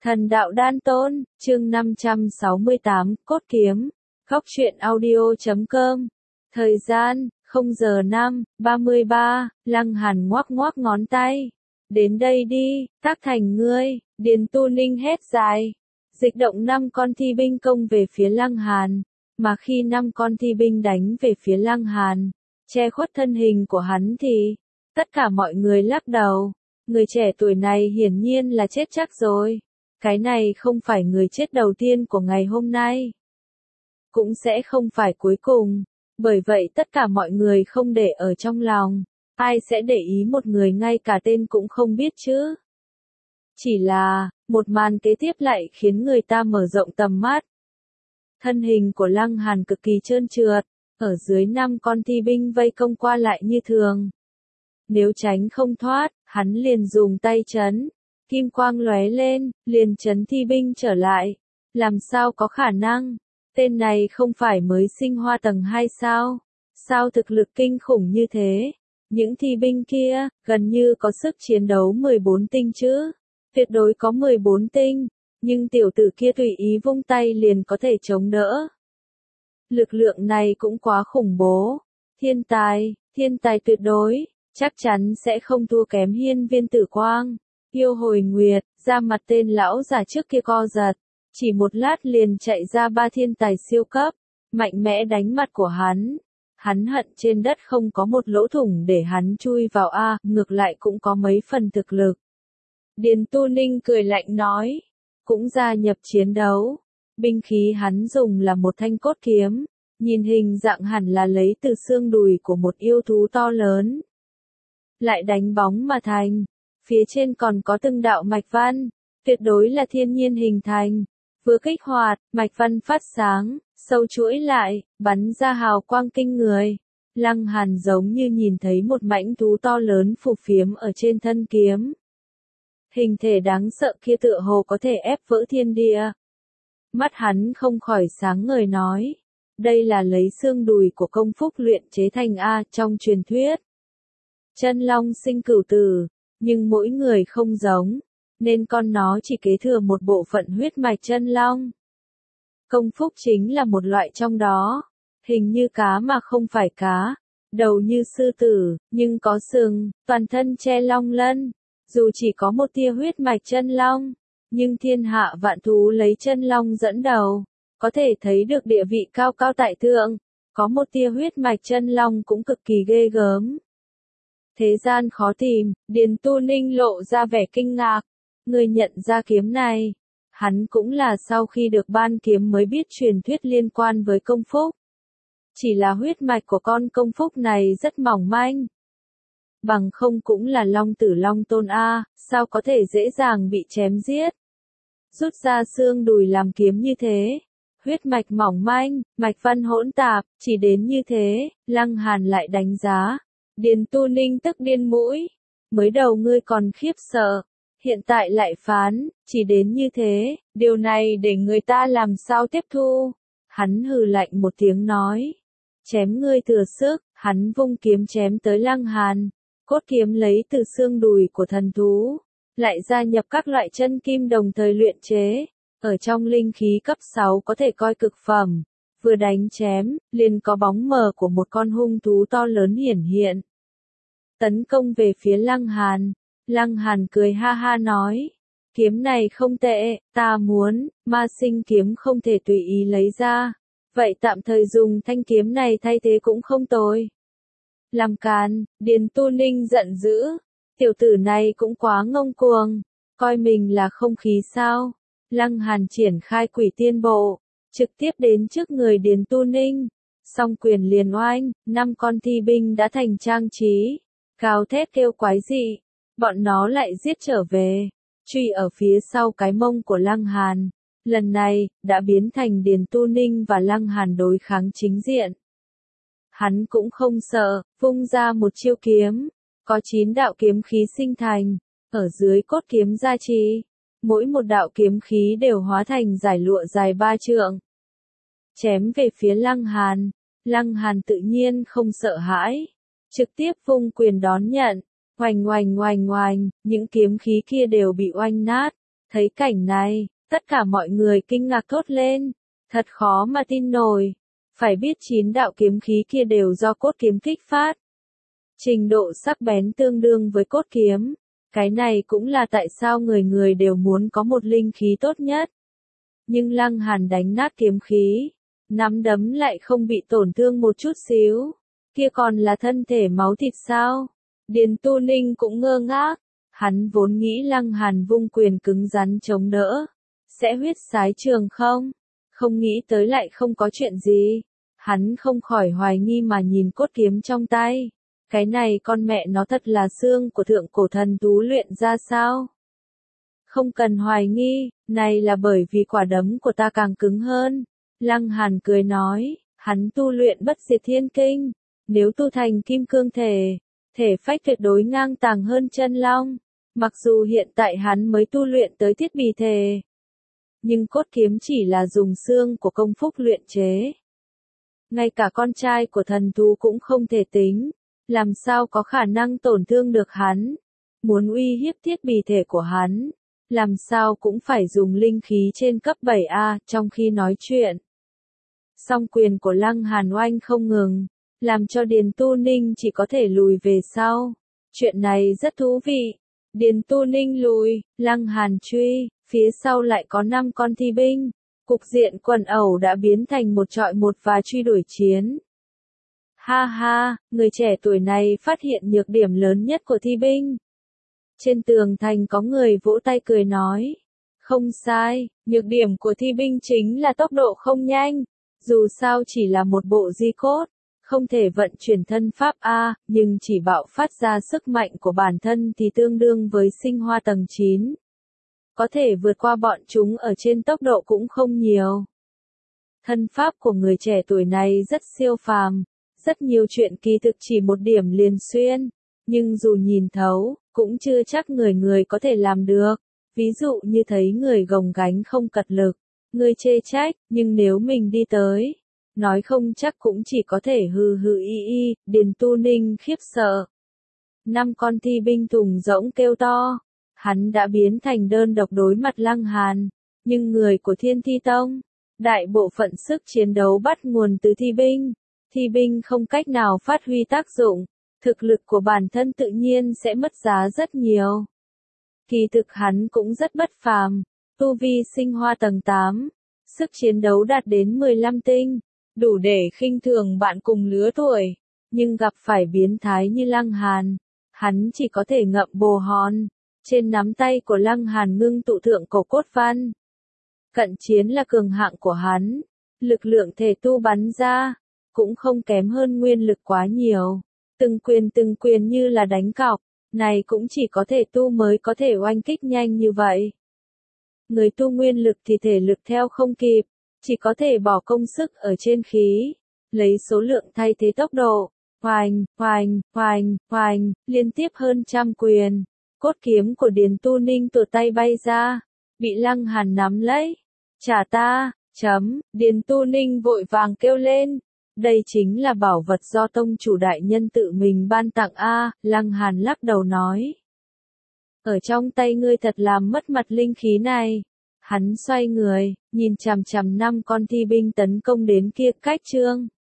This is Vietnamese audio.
Thần đạo đan tôn, chương 568, cốt kiếm, Góc truyện audio.com. Thời gian, 0 giờ 5:33, Lăng Hàn ngoắc ngoắc ngón tay. Đến đây đi, tác thành ngươi, Điền Tu Ninh hét dài. Dịch động 5 con thi binh công về phía Lăng Hàn, mà khi 5 con thi binh đánh về phía Lăng Hàn, che khuất thân hình của hắn thì, tất cả mọi người lắc đầu. Người trẻ tuổi này hiển nhiên là chết chắc rồi. Cái này không phải người chết đầu tiên của ngày hôm nay. Cũng sẽ không phải cuối cùng. Bởi vậy tất cả mọi người không để ở trong lòng. Ai sẽ để ý một người ngay cả tên cũng không biết chứ? Chỉ là, một màn kế tiếp lại khiến người ta mở rộng tầm mắt. Thân hình của Lăng Hàn cực kỳ trơn trượt, ở dưới 5 con thi binh vây công qua lại như thường. Nếu tránh không thoát, hắn liền dùng tay chấn. Kim quang lóe lên, liền chấn thi binh trở lại. Làm sao có khả năng? Tên này không phải mới sinh hoa tầng 2 sao? Sao thực lực kinh khủng như thế? Những thi binh kia, gần như có sức chiến đấu 14 tinh chứ? Tuyệt đối có 14 tinh, nhưng tiểu tử kia tùy ý vung tay liền có thể chống đỡ. Lực lượng này cũng quá khủng bố. Thiên tài tuyệt đối, chắc chắn sẽ không thua kém hiên viên tử quang. Yêu hồi nguyệt, ra mặt tên lão già trước kia co giật. Chỉ một lát liền chạy ra 3 thiên tài siêu cấp, mạnh mẽ đánh mặt của hắn. Hắn hận trên đất không có một lỗ thủng để hắn chui vào a, ngược lại cũng có mấy phần thực lực. Điền Tu Ninh cười lạnh nói, cũng gia nhập chiến đấu. Binh khí hắn dùng là một thanh cốt kiếm, nhìn hình dạng hẳn là lấy từ xương đùi của một yêu thú to lớn. Lại đánh bóng mà thành. Phía trên còn có từng đạo mạch văn, tuyệt đối là thiên nhiên hình thành. Vừa kích hoạt, mạch văn phát sáng, sâu chuỗi lại, bắn ra hào quang kinh người. Lăng Hàn giống như nhìn thấy một mãnh thú to lớn phù phiếm ở trên thân kiếm. Hình thể đáng sợ kia tựa hồ có thể ép vỡ thiên địa. Mắt hắn không khỏi sáng ngời nói, đây là lấy xương đùi của công phúc luyện chế thành A trong truyền thuyết. Chân long sinh cửu tử. Nhưng mỗi người không giống, nên con nó chỉ kế thừa một bộ phận huyết mạch chân long. Công phúc chính là một loại trong đó, hình như cá mà không phải cá, đầu như sư tử, nhưng có sừng, toàn thân che long lân. Dù chỉ có một tia huyết mạch chân long, nhưng thiên hạ vạn thú lấy chân long dẫn đầu, có thể thấy được địa vị cao cao tại thượng, có một tia huyết mạch chân long cũng cực kỳ ghê gớm. Thế gian khó tìm, Điền Tu Ninh lộ ra vẻ kinh ngạc. Người nhận ra kiếm này. Hắn cũng là sau khi được ban kiếm mới biết truyền thuyết liên quan với công phúc. Chỉ là huyết mạch của con công phúc này rất mỏng manh. Bằng không cũng là long tử long tôn A, sao có thể dễ dàng bị chém giết. Rút ra xương đùi làm kiếm như thế. Huyết mạch mỏng manh, mạch văn hỗn tạp, chỉ đến như thế, Lăng Hàn lại đánh giá. Điền Tu Ninh tức điên mũi. Mới đầu ngươi còn khiếp sợ. Hiện tại lại phán, chỉ đến như thế, điều này để người ta làm sao tiếp thu. Hắn hừ lạnh một tiếng nói. Chém ngươi thừa sức, hắn vung kiếm chém tới Lăng Hàn. Cốt kiếm lấy từ xương đùi của thần thú. Lại gia nhập các loại chân kim đồng thời luyện chế. Ở trong linh khí cấp 6 có thể coi cực phẩm. Vừa đánh chém, liền có bóng mờ của một con hung thú to lớn hiển hiện. Tấn công về phía Lăng Hàn. Lăng Hàn cười ha ha nói. Kiếm này không tệ, ta muốn, ma sinh kiếm không thể tùy ý lấy ra. Vậy tạm thời dùng thanh kiếm này thay thế cũng không tồi. Làm càn, Điền Tu Ninh giận dữ. Tiểu tử này cũng quá ngông cuồng. Coi mình là không khí sao. Lăng Hàn triển khai quỷ tiên bộ. Trực tiếp đến trước người Điền Tu Ninh. Song quyền liền oanh, 5 con thi binh đã thành trang trí. Gào thét kêu quái dị. Bọn nó lại giết trở về. Truy ở phía sau cái mông của Lăng Hàn. Lần này, đã biến thành Điền Tu Ninh và Lăng Hàn đối kháng chính diện. Hắn cũng không sợ, vung ra một chiêu kiếm. Có 9 đạo kiếm khí sinh thành. Ở dưới cốt kiếm gia trì. Mỗi một đạo kiếm khí đều hóa thành dải lụa dài 3 trượng. Chém về phía Lăng Hàn. Lăng Hàn tự nhiên không sợ hãi. Trực tiếp vung quyền đón nhận. Oành oành oành oành, những kiếm khí kia đều bị oanh nát. Thấy cảnh này, tất cả mọi người kinh ngạc thốt lên. Thật khó mà tin nổi. Phải biết 9 đạo kiếm khí kia đều do cốt kiếm kích phát. Trình độ sắc bén tương đương với cốt kiếm. Cái này cũng là tại sao người người đều muốn có một linh khí tốt nhất. Nhưng Lăng Hàn đánh nát kiếm khí, nắm đấm lại không bị tổn thương một chút xíu. Kia còn là thân thể máu thịt sao? Điền Tu Ninh cũng ngơ ngác. Hắn vốn nghĩ Lăng Hàn vung quyền cứng rắn chống đỡ, sẽ huyết sái trường không? Không nghĩ tới lại không có chuyện gì. Hắn không khỏi hoài nghi mà nhìn cốt kiếm trong tay. Cái này con mẹ nó thật là xương của thượng cổ thần tú luyện ra sao? Không cần hoài nghi, này là bởi vì quả đấm của ta càng cứng hơn. Lăng Hàn cười nói, hắn tu luyện bất diệt thiên kinh. Nếu tu thành kim cương thể, thể phách tuyệt đối ngang tàng hơn chân long. Mặc dù hiện tại hắn mới tu luyện tới thiết bị thể, nhưng cốt kiếm chỉ là dùng xương của công phúc luyện chế. Ngay cả con trai của thần thú cũng không thể tính, làm sao có khả năng tổn thương được hắn. Muốn uy hiếp thiết bị thể của hắn, làm sao cũng phải dùng linh khí trên cấp 7A trong khi nói chuyện. Song quyền của Lăng Hàn oanh không ngừng, làm cho Điền Tu Ninh chỉ có thể lùi về sau. Chuyện này rất thú vị. Điền Tu Ninh lùi, Lăng Hàn truy, phía sau lại có 5 con thi binh. Cục diện quần ẩu đã biến thành một trọi một và truy đuổi chiến. Ha ha, người trẻ tuổi này phát hiện nhược điểm lớn nhất của thi binh. Trên tường thành có người vỗ tay cười nói. Không sai, nhược điểm của thi binh chính là tốc độ không nhanh. Dù sao chỉ là một bộ di cốt, không thể vận chuyển thân pháp A, nhưng chỉ bạo phát ra sức mạnh của bản thân thì tương đương với sinh hoa tầng 9. Có thể vượt qua bọn chúng ở trên tốc độ cũng không nhiều. Thân pháp của người trẻ tuổi này rất siêu phàm, rất nhiều chuyện kỳ thực chỉ một điểm liền xuyên, nhưng dù nhìn thấu, cũng chưa chắc người người có thể làm được. Ví dụ như thấy người gồng gánh không cật lực, người chê trách, nhưng nếu mình đi tới, nói không chắc cũng chỉ có thể hừ hừ y. Điền Tu Ninh khiếp sợ. 5 con thi binh thùng rỗng kêu to. Hắn đã biến thành đơn độc đối mặt Lăng Hàn, nhưng người của Thiên Thi Tông, đại bộ phận sức chiến đấu bắt nguồn từ thi binh. Thi binh không cách nào phát huy tác dụng, thực lực của bản thân tự nhiên sẽ mất giá rất nhiều. Kỳ thực hắn cũng rất bất phàm, tu vi sinh hoa tầng 8, sức chiến đấu đạt đến 15 tinh, đủ để khinh thường bạn cùng lứa tuổi, nhưng gặp phải biến thái như Lăng Hàn, hắn chỉ có thể ngậm bồ hòn. Trên nắm tay của Lăng Hàn ngưng tụ thượng cổ cốt văn. Cận chiến là cường hạng của hắn, lực lượng thể tu bắn ra, cũng không kém hơn nguyên lực quá nhiều. Từng quyền như là đánh cọc, này cũng chỉ có thể tu mới có thể oanh kích nhanh như vậy. Người tu nguyên lực thì thể lực theo không kịp, chỉ có thể bỏ công sức ở trên khí, lấy số lượng thay thế tốc độ. Hoành, liên tiếp hơn 100 quyền. Cốt kiếm của Điền Tu Ninh tuột tay bay ra, bị Lăng Hàn nắm lấy. Trả ta, Điền Tu Ninh vội vàng kêu lên. Đây chính là bảo vật do tông chủ đại nhân tự mình ban tặng a. Lăng Hàn lắc đầu nói. Ở trong tay ngươi thật làm mất mặt linh khí này. Hắn xoay người, nhìn chằm chằm 5 con thi binh tấn công đến kia cách trương.